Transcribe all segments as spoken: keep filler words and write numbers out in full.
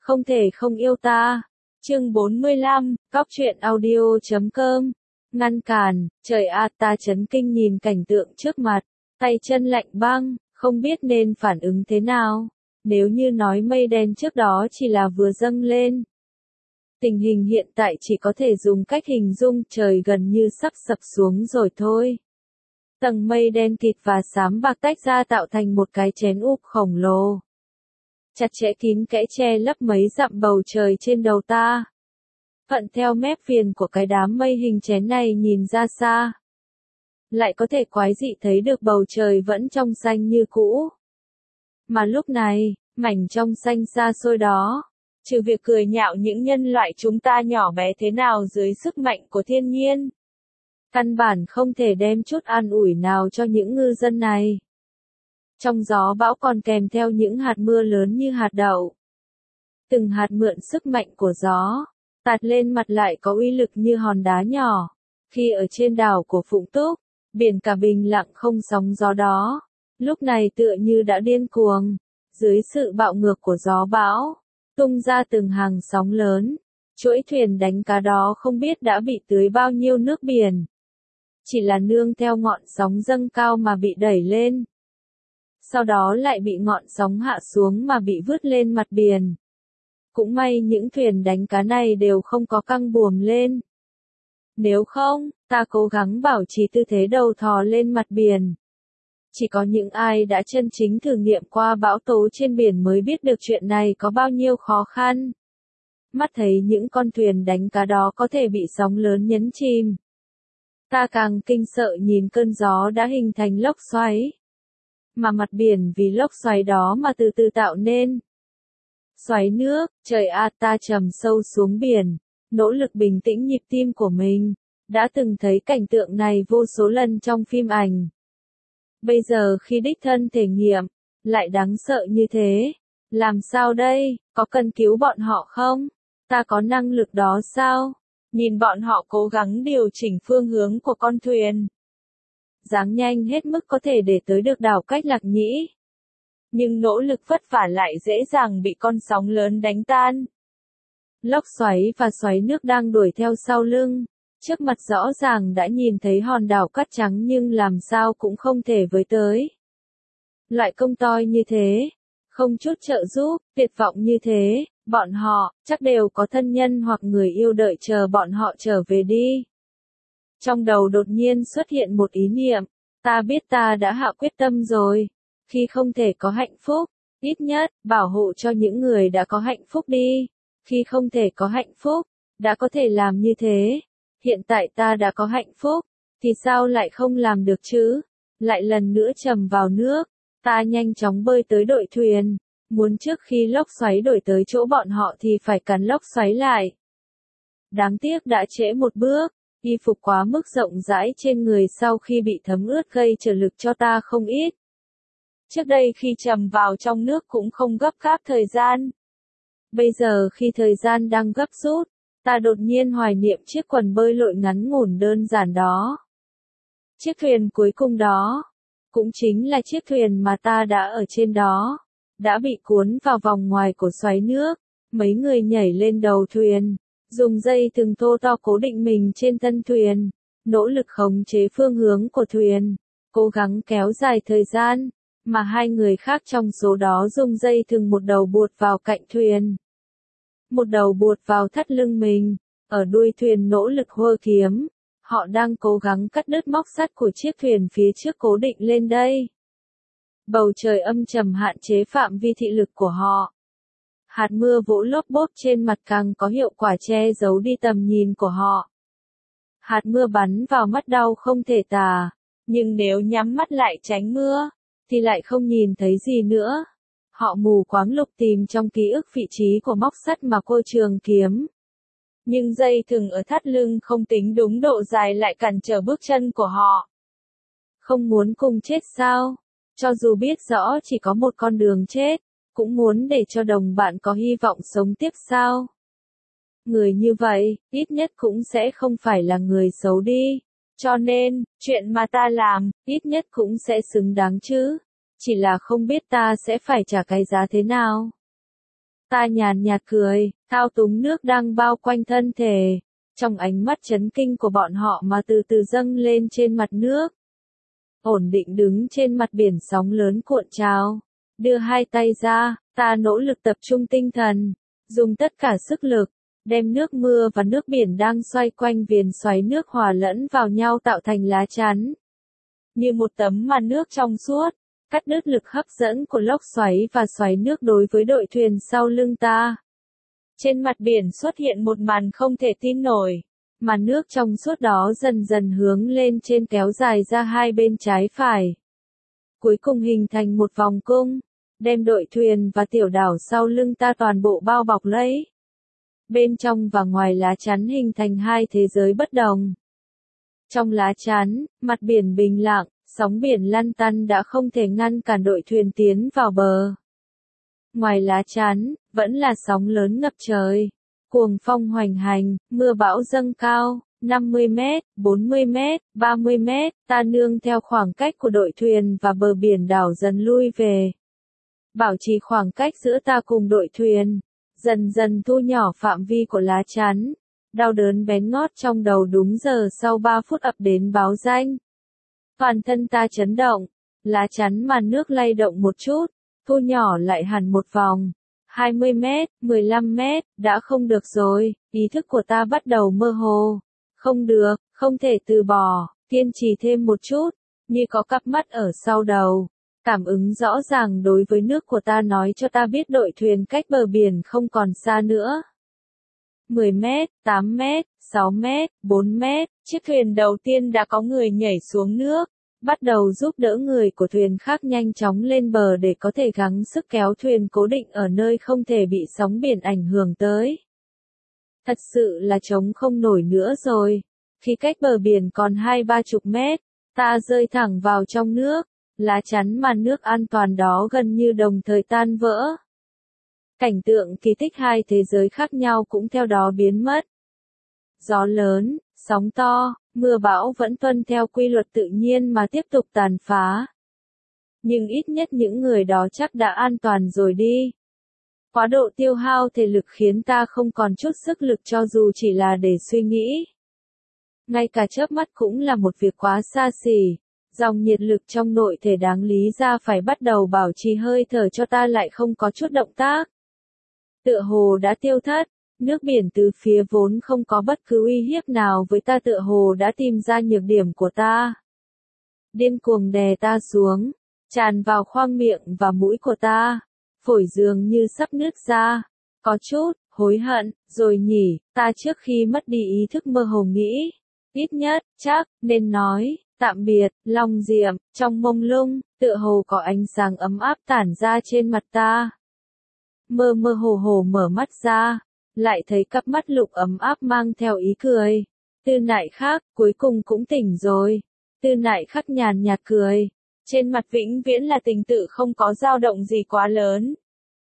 không thể không yêu ta. Chương bốn mươi lăm, cóc truyện audio chấm com. Ngăn cản, trời a ta chấn kinh nhìn cảnh tượng trước mặt, tay chân lạnh băng, không biết nên phản ứng thế nào. Nếu như nói mây đen trước đó chỉ là vừa dâng lên. Tình hình hiện tại chỉ có thể dùng cách hình dung trời gần như sắp sập xuống rồi thôi. Tầng mây đen kịt và xám bạc tách ra tạo thành một cái chén úp khổng lồ. Chặt chẽ kín kẽ che lấp mấy dặm bầu trời trên đầu ta. Thuận theo mép viền của cái đám mây hình chén này nhìn ra xa. Lại có thể quái dị thấy được bầu trời vẫn trong xanh như cũ. Mà lúc này, mảnh trong xanh xa xôi đó, trừ việc cười nhạo những nhân loại chúng ta nhỏ bé thế nào dưới sức mạnh của thiên nhiên. Căn bản không thể đem chút an ủi nào cho những ngư dân này. Trong gió bão còn kèm theo những hạt mưa lớn như hạt đậu. Từng hạt mượn sức mạnh của gió, tạt lên mặt lại có uy lực như hòn đá nhỏ. Khi ở trên đảo của Phụng Túc, biển cả bình lặng không sóng gió đó, lúc này tựa như đã điên cuồng, dưới sự bạo ngược của gió bão, tung ra từng hàng sóng lớn. Chuỗi thuyền đánh cá đó không biết đã bị tưới bao nhiêu nước biển. Chỉ là nương theo ngọn sóng dâng cao mà bị đẩy lên. Sau đó lại bị ngọn sóng hạ xuống mà bị vứt lên mặt biển. Cũng may những thuyền đánh cá này đều không có căng buồm lên. Nếu không, ta cố gắng bảo trì tư thế đầu thò lên mặt biển. Chỉ có những ai đã chân chính thử nghiệm qua bão tố trên biển mới biết được chuyện này có bao nhiêu khó khăn. Mắt thấy những con thuyền đánh cá đó có thể bị sóng lớn nhấn chìm. Ta càng kinh sợ nhìn cơn gió đã hình thành lốc xoáy. Mà mặt biển vì lốc xoáy đó mà từ từ tạo nên. Xoáy nước, trời a ta trầm sâu xuống biển, nỗ lực bình tĩnh nhịp tim của mình. Đã từng thấy cảnh tượng này vô số lần trong phim ảnh. Bây giờ khi đích thân thể nghiệm, lại đáng sợ như thế. Làm sao đây, có cần cứu bọn họ không? Ta có năng lực đó sao? Nhìn bọn họ cố gắng điều chỉnh phương hướng của con thuyền. Dáng nhanh hết mức có thể để tới được đảo Cách Lạc Nhĩ. Nhưng nỗ lực vất vả lại dễ dàng bị con sóng lớn đánh tan. Lốc xoáy và xoáy nước đang đuổi theo sau lưng. Trước mặt rõ ràng đã nhìn thấy hòn đảo cát trắng nhưng làm sao cũng không thể với tới. Loại công toi như thế, không chút trợ giúp, tuyệt vọng như thế, bọn họ, chắc đều có thân nhân hoặc người yêu đợi chờ bọn họ trở về đi. Trong đầu đột nhiên xuất hiện một ý niệm, ta biết ta đã hạ quyết tâm rồi, khi không thể có hạnh phúc, ít nhất, bảo hộ cho những người đã có hạnh phúc đi, khi không thể có hạnh phúc, đã có thể làm như thế. Hiện tại ta đã có hạnh phúc, thì sao lại không làm được chứ? Lại lần nữa trầm vào nước, ta nhanh chóng bơi tới đội thuyền, muốn trước khi lốc xoáy đổi tới chỗ bọn họ thì phải cắn lốc xoáy lại. Đáng tiếc đã trễ một bước, y phục quá mức rộng rãi trên người sau khi bị thấm ướt gây trở lực cho ta không ít. Trước đây khi trầm vào trong nước cũng không gấp gáp thời gian. Bây giờ khi thời gian đang gấp rút, ta đột nhiên hoài niệm chiếc quần bơi lội ngắn ngủn đơn giản đó. Chiếc thuyền cuối cùng đó, cũng chính là chiếc thuyền mà ta đã ở trên đó, đã bị cuốn vào vòng ngoài của xoáy nước. Mấy người nhảy lên đầu thuyền, dùng dây thừng thô to cố định mình trên thân thuyền, nỗ lực khống chế phương hướng của thuyền, cố gắng kéo dài thời gian, mà hai người khác trong số đó dùng dây thừng một đầu buộc vào cạnh thuyền. Một đầu buộc vào thắt lưng mình, ở đuôi thuyền nỗ lực hơ kiếm. Họ đang cố gắng cắt đứt móc sắt của chiếc thuyền phía trước cố định lên đây. Bầu trời âm trầm hạn chế phạm vi thị lực của họ. Hạt mưa vỗ lốp bốp trên mặt càng có hiệu quả che giấu đi tầm nhìn của họ. Hạt mưa bắn vào mắt đau không thể tả, nhưng nếu nhắm mắt lại tránh mưa, thì lại không nhìn thấy gì nữa. Họ mù quáng lục tìm trong ký ức vị trí của móc sắt mà cô trường kiếm. Nhưng dây thừng ở thắt lưng không tính đúng độ dài lại cản trở bước chân của họ. Không muốn cùng chết sao? Cho dù biết rõ chỉ có một con đường chết, cũng muốn để cho đồng bạn có hy vọng sống tiếp sao? Người như vậy, ít nhất cũng sẽ không phải là người xấu đi. Cho nên, chuyện mà ta làm, ít nhất cũng sẽ xứng đáng chứ. Chỉ là không biết ta sẽ phải trả cái giá thế nào. Ta nhàn nhạt cười, thao túng nước đang bao quanh thân thể. Trong ánh mắt chấn kinh của bọn họ mà từ từ dâng lên trên mặt nước. Ổn định đứng trên mặt biển sóng lớn cuộn trào. Đưa hai tay ra, ta nỗ lực tập trung tinh thần. Dùng tất cả sức lực. Đem nước mưa và nước biển đang xoay quanh viền xoáy nước hòa lẫn vào nhau tạo thành lá chắn. Như một tấm màn nước trong suốt. Cắt đứt lực hấp dẫn của lốc xoáy và xoáy nước đối với đội thuyền sau lưng ta. Trên mặt biển xuất hiện một màn không thể tin nổi. Màn nước trong suốt đó dần dần hướng lên trên kéo dài ra hai bên trái phải. Cuối cùng hình thành một vòng cung, đem đội thuyền và tiểu đảo sau lưng ta toàn bộ bao bọc lấy. Bên trong và ngoài lá chắn hình thành hai thế giới bất đồng. Trong lá chắn, mặt biển bình lặng, sóng biển lăn tăn đã không thể ngăn cản đội thuyền tiến vào bờ. Ngoài lá chắn, vẫn là sóng lớn ngập trời. Cuồng phong hoành hành, mưa bão dâng cao, năm mươi mét, bốn mươi mét, ba mươi mét, ta nương theo khoảng cách của đội thuyền và bờ biển đảo dần lui về. Bảo trì khoảng cách giữa ta cùng đội thuyền, dần dần thu nhỏ phạm vi của lá chắn. Đau đớn bén ngót trong đầu đúng giờ sau ba phút ập đến báo danh. Toàn thân ta chấn động, lá chắn màn nước lay động một chút, thu nhỏ lại hẳn một vòng. hai mươi mét, mười lăm mét, đã không được rồi, ý thức của ta bắt đầu mơ hồ. Không được, không thể từ bỏ, kiên trì thêm một chút, như có cặp mắt ở sau đầu. Cảm ứng rõ ràng đối với nước của ta nói cho ta biết đội thuyền cách bờ biển không còn xa nữa. mười mét, tám mét, sáu mét, bốn mét, chiếc thuyền đầu tiên đã có người nhảy xuống nước, bắt đầu giúp đỡ người của thuyền khác nhanh chóng lên bờ để có thể gắng sức kéo thuyền cố định ở nơi không thể bị sóng biển ảnh hưởng tới. Thật sự là chống không nổi nữa rồi. Khi cách bờ biển còn hai ba chục mét, ta rơi thẳng vào trong nước, lá chắn màn nước an toàn đó gần như đồng thời tan vỡ. Cảnh tượng kỳ tích hai thế giới khác nhau cũng theo đó biến mất. Gió lớn, sóng to, mưa bão vẫn tuân theo quy luật tự nhiên mà tiếp tục tàn phá. Nhưng ít nhất những người đó chắc đã an toàn rồi đi. Quá độ tiêu hao thể lực khiến ta không còn chút sức lực cho dù chỉ là để suy nghĩ. Ngay cả chớp mắt cũng là một việc quá xa xỉ. Dòng nhiệt lực trong nội thể đáng lý ra phải bắt đầu bảo trì hơi thở cho ta lại không có chút động tác. Tựa hồ đã tiêu thất, nước biển từ phía vốn không có bất cứ uy hiếp nào với ta tựa hồ đã tìm ra nhược điểm của ta. Điên cuồng đè ta xuống, tràn vào khoang miệng và mũi của ta, phổi dường như sắp nứt ra. Có chút, hối hận, rồi nhỉ, ta trước khi mất đi ý thức mơ hồ nghĩ. Ít nhất, chắc, nên nói, tạm biệt, Long Diệm, trong mông lung, tựa hồ có ánh sáng ấm áp tản ra trên mặt ta. Mơ mơ hồ hồ mở mắt ra, lại thấy cặp mắt lục ấm áp mang theo ý cười. Tư Nại Khắc, cuối cùng cũng tỉnh rồi. Tư Nại Khắc nhàn nhạt cười. Trên mặt vĩnh viễn là tình tự không có dao động gì quá lớn.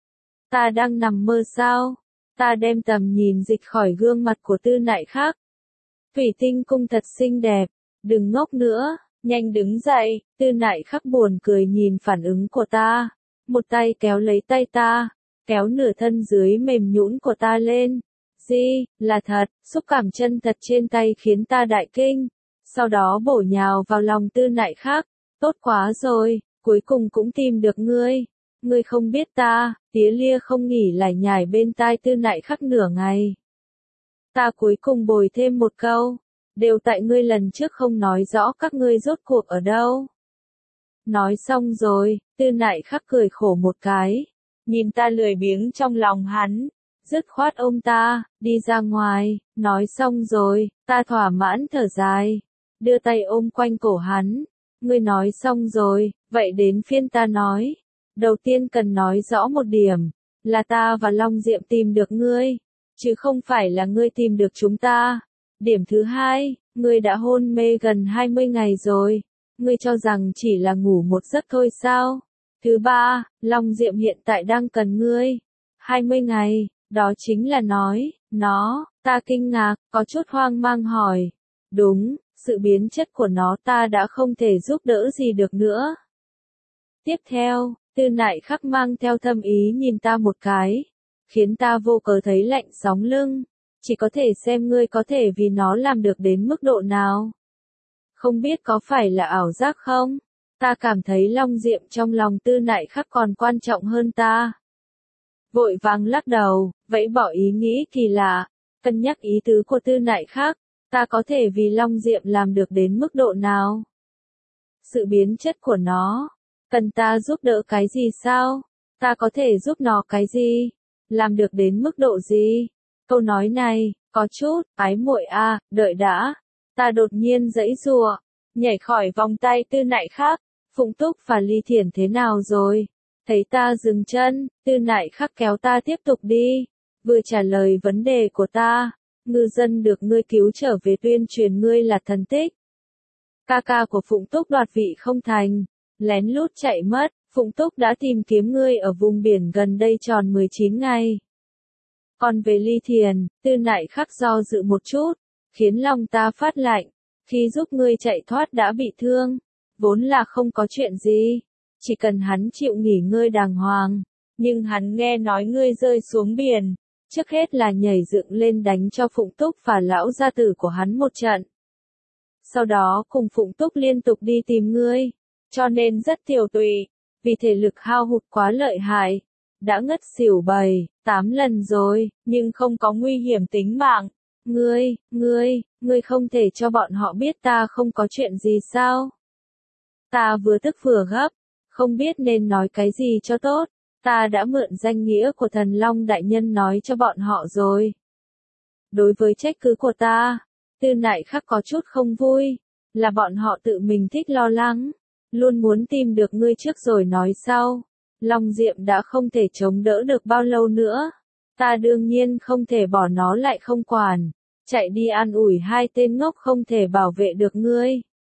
Ta đang nằm mơ sao? Ta đem tầm nhìn dịch khỏi gương mặt của Tư Nại Khắc. Thủy Tinh Cung thật xinh đẹp. Đừng ngốc nữa, nhanh đứng dậy. Tư Nại Khắc buồn cười nhìn phản ứng của ta. Một tay kéo lấy tay ta, kéo nửa thân dưới mềm nhũn của ta lên. Di, là thật, xúc cảm chân thật trên tay khiến ta đại kinh. Sau đó bổ nhào vào lòng Tư Nại Khắc. Tốt quá rồi, cuối cùng cũng tìm được ngươi. Ngươi không biết ta, tía lia không nghỉ lải nhải bên tai Tư Nại Khắc nửa ngày. Ta cuối cùng bồi thêm một câu. Đều tại ngươi lần trước không nói rõ các ngươi rốt cuộc ở đâu. Nói xong rồi, Tư Nại Khắc cười khổ một cái. Nhìn ta lười biếng trong lòng hắn. Dứt khoát ôm ta, đi ra ngoài. Nói xong rồi, ta thỏa mãn thở dài. Đưa tay ôm quanh cổ hắn. Ngươi nói xong rồi, vậy đến phiên ta nói. Đầu tiên cần nói rõ một điểm. Là ta và Long Diệm tìm được ngươi. Chứ không phải là ngươi tìm được chúng ta. Điểm thứ hai, ngươi đã hôn mê gần hai mươi ngày rồi. Ngươi cho rằng chỉ là ngủ một giấc thôi sao? Thứ ba, Long Diệm hiện tại đang cần ngươi. hai mươi ngày, đó chính là nói, nó, ta kinh ngạc, có chút hoang mang hỏi. Đúng, sự biến chất của nó ta đã không thể giúp đỡ gì được nữa. Tiếp theo, Tư Nại Khắc mang theo thâm ý nhìn ta một cái. khiến ta vô cớ thấy lạnh sóng lưng. Chỉ có thể xem ngươi có thể vì nó làm được đến mức độ nào. Không biết có phải là ảo giác không? Ta cảm thấy Long Diệm trong lòng Tư Nại Khắc còn quan trọng hơn ta. Vội vàng lắc đầu, vẫy bỏ ý nghĩ kỳ lạ, cân nhắc ý tứ của Tư Nại Khắc, ta có thể vì Long Diệm làm được đến mức độ nào? Sự biến chất của nó, cần ta giúp đỡ cái gì sao? Ta có thể giúp nó cái gì? Làm được đến mức độ gì? Câu nói này, có chút, ái muội a, đợi đã. Ta đột nhiên giãy giụa, nhảy khỏi vòng tay Tư Nại Khắc. Phụng Túc và Ly Thiển thế nào rồi? Thấy ta dừng chân, Tư Nại Khắc kéo ta tiếp tục đi. Vừa trả lời vấn đề của ta, ngư dân được ngươi cứu trở về tuyên truyền ngươi là thần tích. Ca ca của Phụng Túc đoạt vị không thành, lén lút chạy mất, Phụng Túc đã tìm kiếm ngươi ở vùng biển gần đây tròn mười chín ngày. Còn về Ly Thiền, Tư Nại Khắc do dự một chút, khiến lòng ta phát lạnh, khi giúp ngươi chạy thoát đã bị thương, vốn là không có chuyện gì, chỉ cần hắn chịu nghỉ ngơi đàng hoàng, nhưng hắn nghe nói ngươi rơi xuống biển, trước hết là nhảy dựng lên đánh cho Phụng Túc và lão gia tử của hắn một trận. Sau đó cùng Phụng Túc liên tục đi tìm ngươi, cho nên rất tiểu tụy, vì thể lực hao hụt quá lợi hại, đã ngất xỉu bảy, tám lần rồi, nhưng không có nguy hiểm tính mạng. Ngươi, ngươi, ngươi không thể cho bọn họ biết ta không có chuyện gì sao? Ta vừa tức vừa gấp, không biết nên nói cái gì cho tốt, ta đã mượn danh nghĩa của Thần Long Đại Nhân nói cho bọn họ rồi. Đối với trách cứ của ta, Tư Nại Khắc có chút không vui, là bọn họ tự mình thích lo lắng, luôn muốn tìm được ngươi trước rồi nói sau. Long Diệm đã không thể chống đỡ được bao lâu nữa, ta đương nhiên không thể bỏ nó lại không quản, chạy đi an ủi hai tên ngốc không thể bảo vệ được ngươi.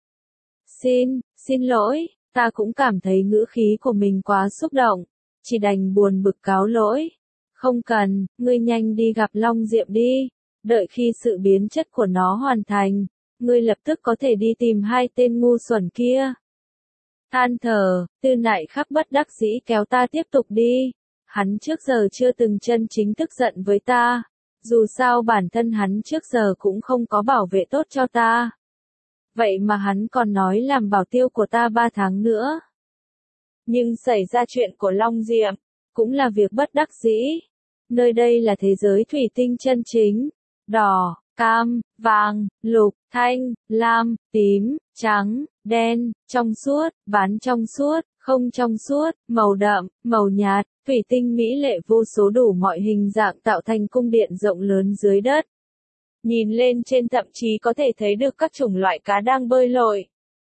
Xin, xin lỗi, ta cũng cảm thấy ngữ khí của mình quá xúc động, chỉ đành buồn bực cáo lỗi. Không cần, ngươi nhanh đi gặp Long Diệm đi, đợi khi sự biến chất của nó hoàn thành, ngươi lập tức có thể đi tìm hai tên ngu xuẩn kia. Than thở, Tư Nại Khắc bất đắc dĩ kéo ta tiếp tục đi. Hắn trước giờ chưa từng chân chính tức giận với ta, dù sao bản thân hắn trước giờ cũng không có bảo vệ tốt cho ta. Vậy mà hắn còn nói làm bảo tiêu của ta ba tháng nữa. Nhưng xảy ra chuyện của Long Diệm, cũng là việc bất đắc dĩ. Nơi đây là thế giới thủy tinh chân chính. Đỏ, cam, vàng, lục, thanh, lam, tím, trắng, đen, trong suốt, bán trong suốt, không trong suốt, màu đậm, màu nhạt, thủy tinh mỹ lệ vô số đủ mọi hình dạng tạo thành cung điện rộng lớn dưới đất. Nhìn lên trên thậm chí có thể thấy được các chủng loại cá đang bơi lội.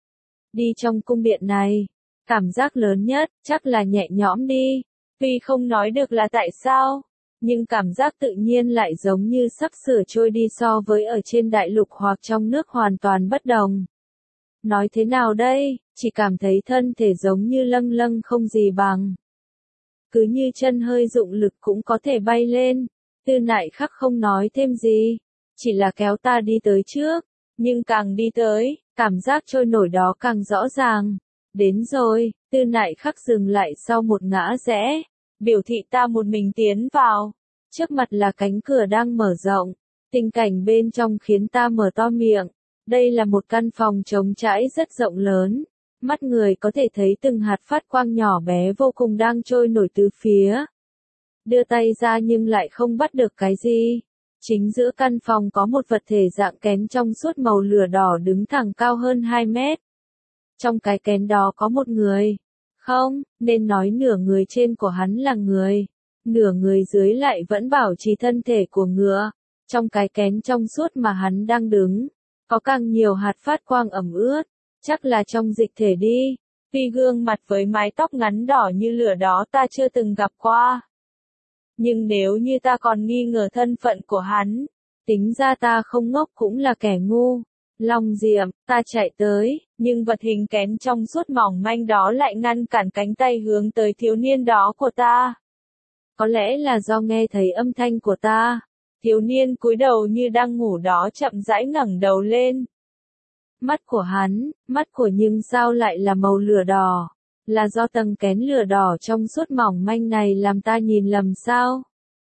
Đi trong cung điện này, cảm giác lớn nhất, chắc là nhẹ nhõm đi, tuy không nói được là tại sao, nhưng cảm giác tự nhiên lại giống như sắp sửa trôi đi so với ở trên đại lục hoặc trong nước hoàn toàn bất đồng. Nói thế nào đây, chỉ cảm thấy thân thể giống như lâng lâng không gì bằng. Cứ như chân hơi dụng lực cũng có thể bay lên, Tư Nại Khắc không nói thêm gì, chỉ là kéo ta đi tới trước, nhưng càng đi tới, cảm giác trôi nổi đó càng rõ ràng. Đến rồi, Tư Nại Khắc dừng lại sau một ngã rẽ, biểu thị ta một mình tiến vào. Trước mặt là cánh cửa đang mở rộng, tình cảnh bên trong khiến ta mở to miệng. Đây là một căn phòng trống trải rất rộng lớn, mắt người có thể thấy từng hạt phát quang nhỏ bé vô cùng đang trôi nổi từ phía. Đưa tay ra nhưng lại không bắt được cái gì. Chính giữa căn phòng có một vật thể dạng kén trong suốt màu lửa đỏ đứng thẳng cao hơn hai mét. Trong cái kén đó có một người. Không, nên nói nửa người trên của hắn là người. Nửa người dưới lại vẫn bảo trì thân thể của ngựa. Trong cái kén trong suốt mà hắn đang đứng, có càng nhiều hạt phát quang ẩm ướt. Chắc là trong dịch thể đi. Tuy gương mặt với mái tóc ngắn đỏ như lửa đó ta chưa từng gặp qua. Nhưng nếu như ta còn nghi ngờ thân phận của hắn, tính ra ta không ngốc cũng là kẻ ngu. Long Diệm, ta chạy tới, nhưng vật hình kén trong suốt mỏng manh đó lại ngăn cản cánh tay hướng tới thiếu niên đó của ta. Có lẽ là do nghe thấy âm thanh của ta, thiếu niên cúi đầu như đang ngủ đó chậm rãi ngẩng đầu lên. Mắt của hắn, mắt của nhưng sao lại là màu lửa đỏ, là do tầng kén lửa đỏ trong suốt mỏng manh này làm ta nhìn lầm sao?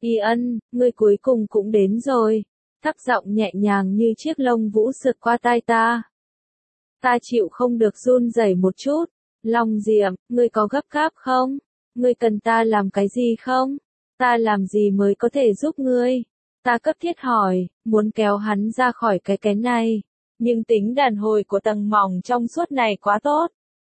Y Ân, ngươi cuối cùng cũng đến rồi. Thấp giọng nhẹ nhàng như chiếc lông vũ sượt qua tai ta. Ta chịu không được run rẩy một chút. Long Diệm, ngươi có gấp gáp không? Ngươi cần ta làm cái gì không? Ta làm gì mới có thể giúp ngươi? Ta cấp thiết hỏi, muốn kéo hắn ra khỏi cái cái này. Nhưng tính đàn hồi của tầng mỏng trong suốt này quá tốt.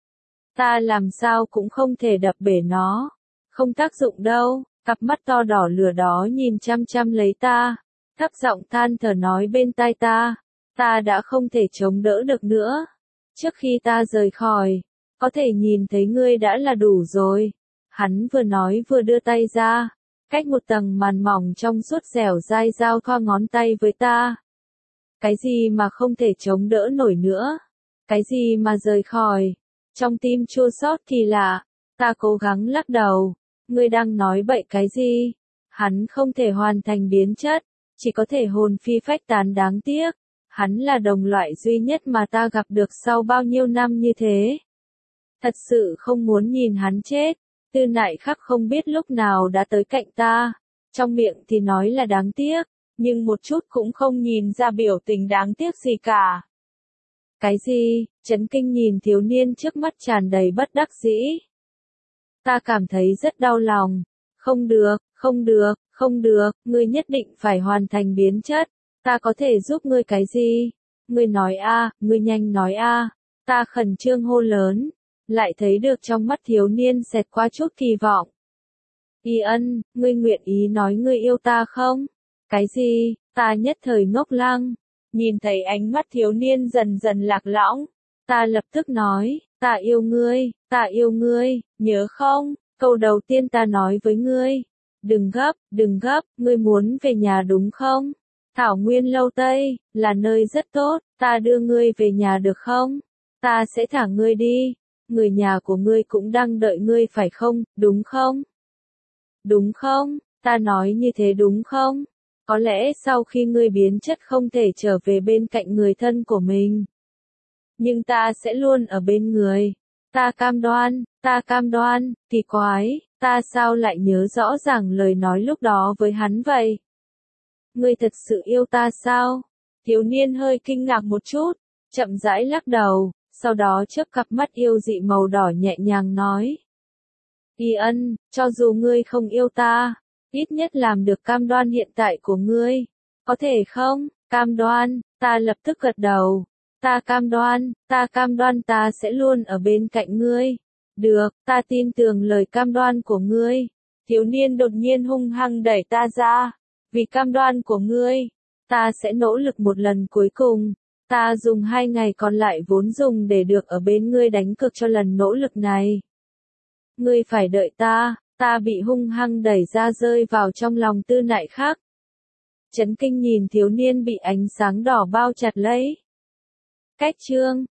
Ta làm sao cũng không thể đập bể nó. Không tác dụng đâu, cặp mắt to đỏ lửa đó nhìn chăm chăm lấy ta. Thấp giọng than thở nói bên tai ta. Ta đã không thể chống đỡ được nữa. Trước khi ta rời khỏi, có thể nhìn thấy ngươi đã là đủ rồi. Hắn vừa nói vừa đưa tay ra. Cách một tầng màn mỏng trong suốt dẻo dai giao thoa ngón tay với ta. Cái gì mà không thể chống đỡ nổi nữa? Cái gì mà rời khỏi? Trong tim chua xót kỳ lạ, ta cố gắng lắc đầu. Ngươi đang nói bậy cái gì? Hắn không thể hoàn thành biến chất, chỉ có thể hồn phi phách tán đáng tiếc. Hắn là đồng loại duy nhất mà ta gặp được sau bao nhiêu năm như thế. Thật sự không muốn nhìn hắn chết. Tư Nại Khắc không biết lúc nào đã tới cạnh ta. Trong miệng thì nói là đáng tiếc, nhưng một chút cũng không nhìn ra biểu tình đáng tiếc gì cả. Cái gì? Chấn kinh nhìn thiếu niên trước mắt tràn đầy bất đắc dĩ. Ta cảm thấy rất đau lòng. Không được, không được, không được, ngươi nhất định phải hoàn thành biến chất. Ta có thể giúp ngươi cái gì? Ngươi nói a, ngươi nhanh nói a. Ta khẩn trương hô lớn. Lại thấy được trong mắt thiếu niên xẹt qua chút kỳ vọng. Y Ân, ngươi nguyện ý nói ngươi yêu ta không? Cái gì? Ta nhất thời ngốc lăng. Nhìn thấy ánh mắt thiếu niên dần dần lạc lõng. Ta lập tức nói, ta yêu ngươi, ta yêu ngươi, nhớ không? Câu đầu tiên ta nói với ngươi. Đừng gấp, đừng gấp, ngươi muốn về nhà đúng không? Thảo Nguyên Lâu Tây, là nơi rất tốt, ta đưa ngươi về nhà được không? Ta sẽ thả ngươi đi. Người nhà của ngươi cũng đang đợi ngươi phải không, đúng không? Đúng không? Ta nói như thế đúng không? Có lẽ sau khi ngươi biến chất không thể trở về bên cạnh người thân của mình. Nhưng ta sẽ luôn ở bên người. Ta cam đoan, ta cam đoan, kỳ quái, ta sao lại nhớ rõ ràng lời nói lúc đó với hắn vậy? Ngươi thật sự yêu ta sao? Thiếu niên hơi kinh ngạc một chút, chậm rãi lắc đầu. Sau đó chớp cặp mắt yêu dị màu đỏ nhẹ nhàng nói. Y Ân, cho dù ngươi không yêu ta, ít nhất làm được cam đoan hiện tại của ngươi. Có thể không? Cam đoan, ta lập tức gật đầu. Ta cam đoan, ta cam đoan ta sẽ luôn ở bên cạnh ngươi. Được, ta tin tưởng lời cam đoan của ngươi. Thiếu niên đột nhiên hung hăng đẩy ta ra. Vì cam đoan của ngươi, ta sẽ nỗ lực một lần cuối cùng. Ta dùng hai ngày còn lại vốn dùng để được ở bên ngươi đánh cược cho lần nỗ lực này. Ngươi phải đợi ta, ta bị hung hăng đẩy ra rơi vào trong lòng Tư Nại Khắc. Chấn kinh nhìn thiếu niên bị ánh sáng đỏ bao chặt lấy. Cách chương